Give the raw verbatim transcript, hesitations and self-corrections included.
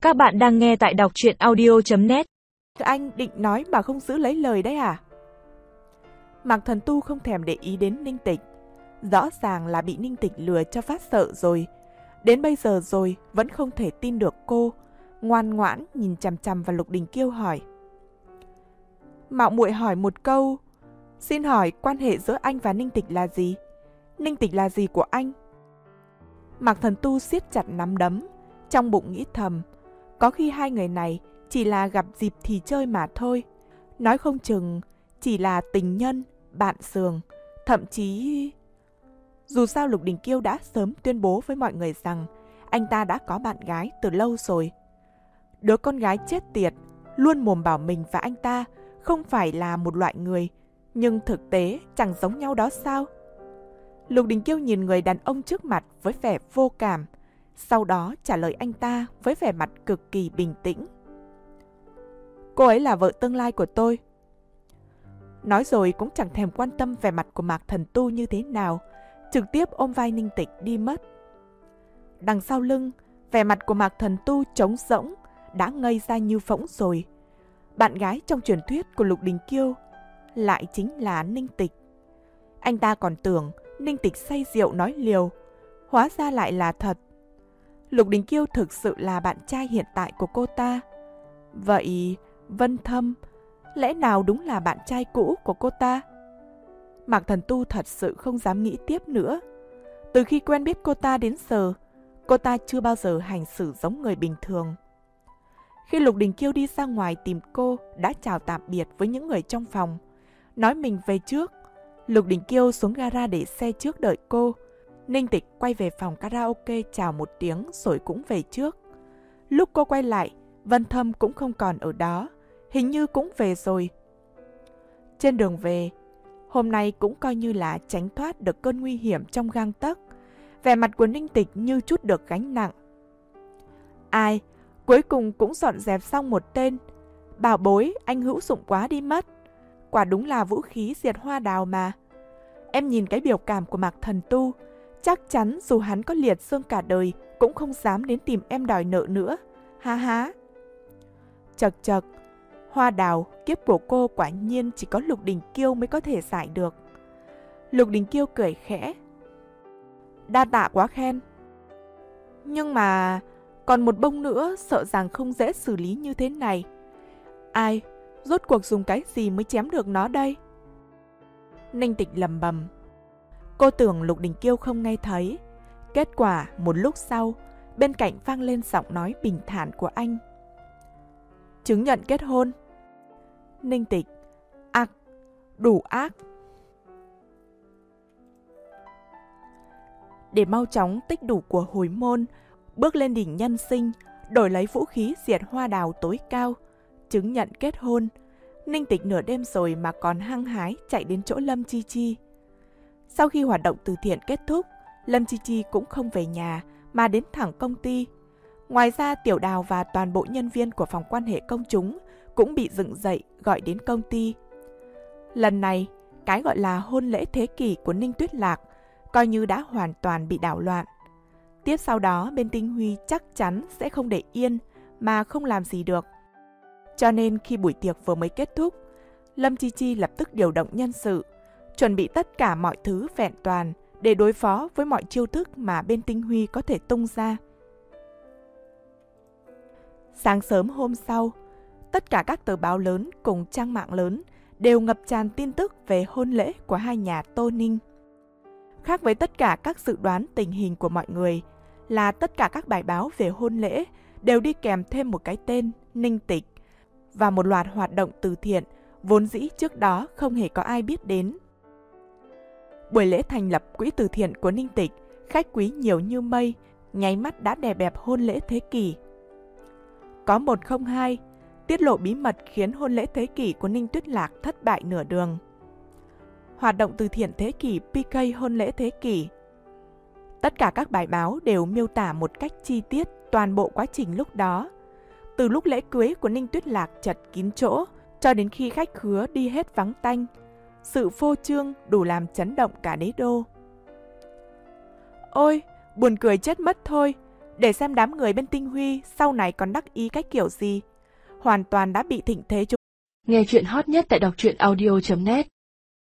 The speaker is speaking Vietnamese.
Các bạn đang nghe tại đọc truyện audio chấm net. Anh định nói mà không giữ lấy lời đấy à? Mạc Thần Tu không thèm để ý đến Ninh Tịch. Rõ ràng là bị Ninh Tịch lừa cho phát sợ rồi. Đến bây giờ rồi vẫn không thể tin được cô. Ngoan ngoãn nhìn chằm chằm vào Lục Đình Kiêu hỏi. Mạo muội hỏi một câu. Xin hỏi quan hệ giữa anh và Ninh Tịch là gì? Ninh Tịch là gì của anh? Mạc Thần Tu siết chặt nắm đấm, trong bụng nghĩ thầm. Có khi hai người này chỉ là gặp dịp thì chơi mà thôi. Nói không chừng chỉ là tình nhân, bạn giường, thậm chí... Dù sao Lục Đình Kiêu đã sớm tuyên bố với mọi người rằng anh ta đã có bạn gái từ lâu rồi. Đứa con gái chết tiệt, luôn mồm bảo mình và anh ta không phải là một loại người, nhưng thực tế chẳng giống nhau đó sao? Lục Đình Kiêu nhìn người đàn ông trước mặt với vẻ vô cảm, sau đó trả lời anh ta với vẻ mặt cực kỳ bình tĩnh. Cô ấy là vợ tương lai của tôi. Nói rồi cũng chẳng thèm quan tâm vẻ mặt của Mạc Thần Tu như thế nào, trực tiếp ôm vai Ninh Tịch đi mất. Đằng sau lưng, vẻ mặt của Mạc Thần Tu trống rỗng, đã ngây ra như phỗng rồi. Bạn gái trong truyền thuyết của Lục Đình Kiêu lại chính là Ninh Tịch. Anh ta còn tưởng Ninh Tịch say rượu nói liều, hóa ra lại là thật. Lục Đình Kiêu thực sự là bạn trai hiện tại của cô ta. Vậy Vân Thâm lẽ nào đúng là bạn trai cũ của cô ta? Mạc Thần Tu thật sự không dám nghĩ tiếp nữa. Từ khi quen biết cô ta đến giờ, cô ta chưa bao giờ hành xử giống người bình thường. Khi Lục Đình Kiêu đi ra ngoài tìm cô, đã chào tạm biệt với những người trong phòng, nói mình về trước. Lục Đình Kiêu xuống gara để xe trước đợi cô. Ninh Tịch quay về phòng karaoke chào một tiếng rồi cũng về trước. Lúc cô quay lại, Vân Thâm cũng không còn ở đó, hình như cũng về rồi. Trên đường về, hôm nay cũng coi như là tránh thoát được cơn nguy hiểm trong gang tấc. Vẻ mặt của Ninh Tịch như chút được gánh nặng. Ai, cuối cùng cũng dọn dẹp xong một tên. Bảo bối, anh hữu dụng quá đi mất. Quả đúng là vũ khí diệt hoa đào mà. Em nhìn cái biểu cảm của Mạc Thần Tu, chắc chắn dù hắn có liệt xương cả đời cũng không dám đến tìm em đòi nợ nữa. Ha ha. Chật chật, hoa đào, kiếp của cô quả nhiên chỉ có Lục Đình Kiêu mới có thể giải được. Lục Đình Kiêu cười khẽ. Đa tạ quá khen. Nhưng mà còn một bông nữa sợ rằng không dễ xử lý như thế này. Ai, rốt cuộc dùng cái gì mới chém được nó đây? Ninh Tịch lầm bầm. Cô tưởng Lục Đình Kiêu không nghe thấy. Kết quả một lúc sau, bên cạnh vang lên giọng nói bình thản của anh. Chứng nhận kết hôn. Ninh Tịch. Ác, đủ ác. Để mau chóng tích đủ của hồi môn, bước lên đỉnh nhân sinh, đổi lấy vũ khí diệt hoa đào tối cao, chứng nhận kết hôn. Ninh Tịch nửa đêm rồi mà còn hăng hái chạy đến chỗ Lâm Chi Chi. Sau khi hoạt động từ thiện kết thúc, Lâm Chi Chi cũng không về nhà mà đến thẳng công ty. Ngoài ra Tiểu Đào và toàn bộ nhân viên của phòng quan hệ công chúng cũng bị dựng dậy gọi đến công ty. Lần này, cái gọi là hôn lễ thế kỷ của Ninh Tuyết Lạc coi như đã hoàn toàn bị đảo loạn. Tiếp sau đó bên Tinh Huy chắc chắn sẽ không để yên mà không làm gì được. Cho nên khi buổi tiệc vừa mới kết thúc, Lâm Chi Chi lập tức điều động nhân sự, chuẩn bị tất cả mọi thứ vẹn toàn để đối phó với mọi chiêu thức mà bên Tinh Huy có thể tung ra. Sáng sớm hôm sau, tất cả các tờ báo lớn cùng trang mạng lớn đều ngập tràn tin tức về hôn lễ của hai nhà Tô Ninh. Khác với tất cả các dự đoán tình hình của mọi người là tất cả các bài báo về hôn lễ đều đi kèm thêm một cái tên Ninh Tịch và một loạt hoạt động từ thiện vốn dĩ trước đó không hề có ai biết đến. Buổi lễ thành lập quỹ từ thiện của Ninh Tịch, khách quý nhiều như mây, nháy mắt đã đè bẹp hôn lễ thế kỷ. Có một không hai, tiết lộ bí mật khiến hôn lễ thế kỷ của Ninh Tuyết Lạc thất bại nửa đường. Hoạt động từ thiện thế kỷ pê ca hôn lễ thế kỷ. Tất cả các bài báo đều miêu tả một cách chi tiết toàn bộ quá trình lúc đó. Từ lúc lễ cưới của Ninh Tuyết Lạc chật kín chỗ, cho đến khi khách khứa đi hết vắng tanh. Sự phô trương đủ làm chấn động cả đế đô. Ôi, buồn cười chết mất thôi. để xem đám người bên Tinh Huy sau này còn đắc ý cái kiểu gì. Hoàn toàn đã bị thịnh thế chúng. Nghe chuyện hot nhất tại đọc truyện audio chấm net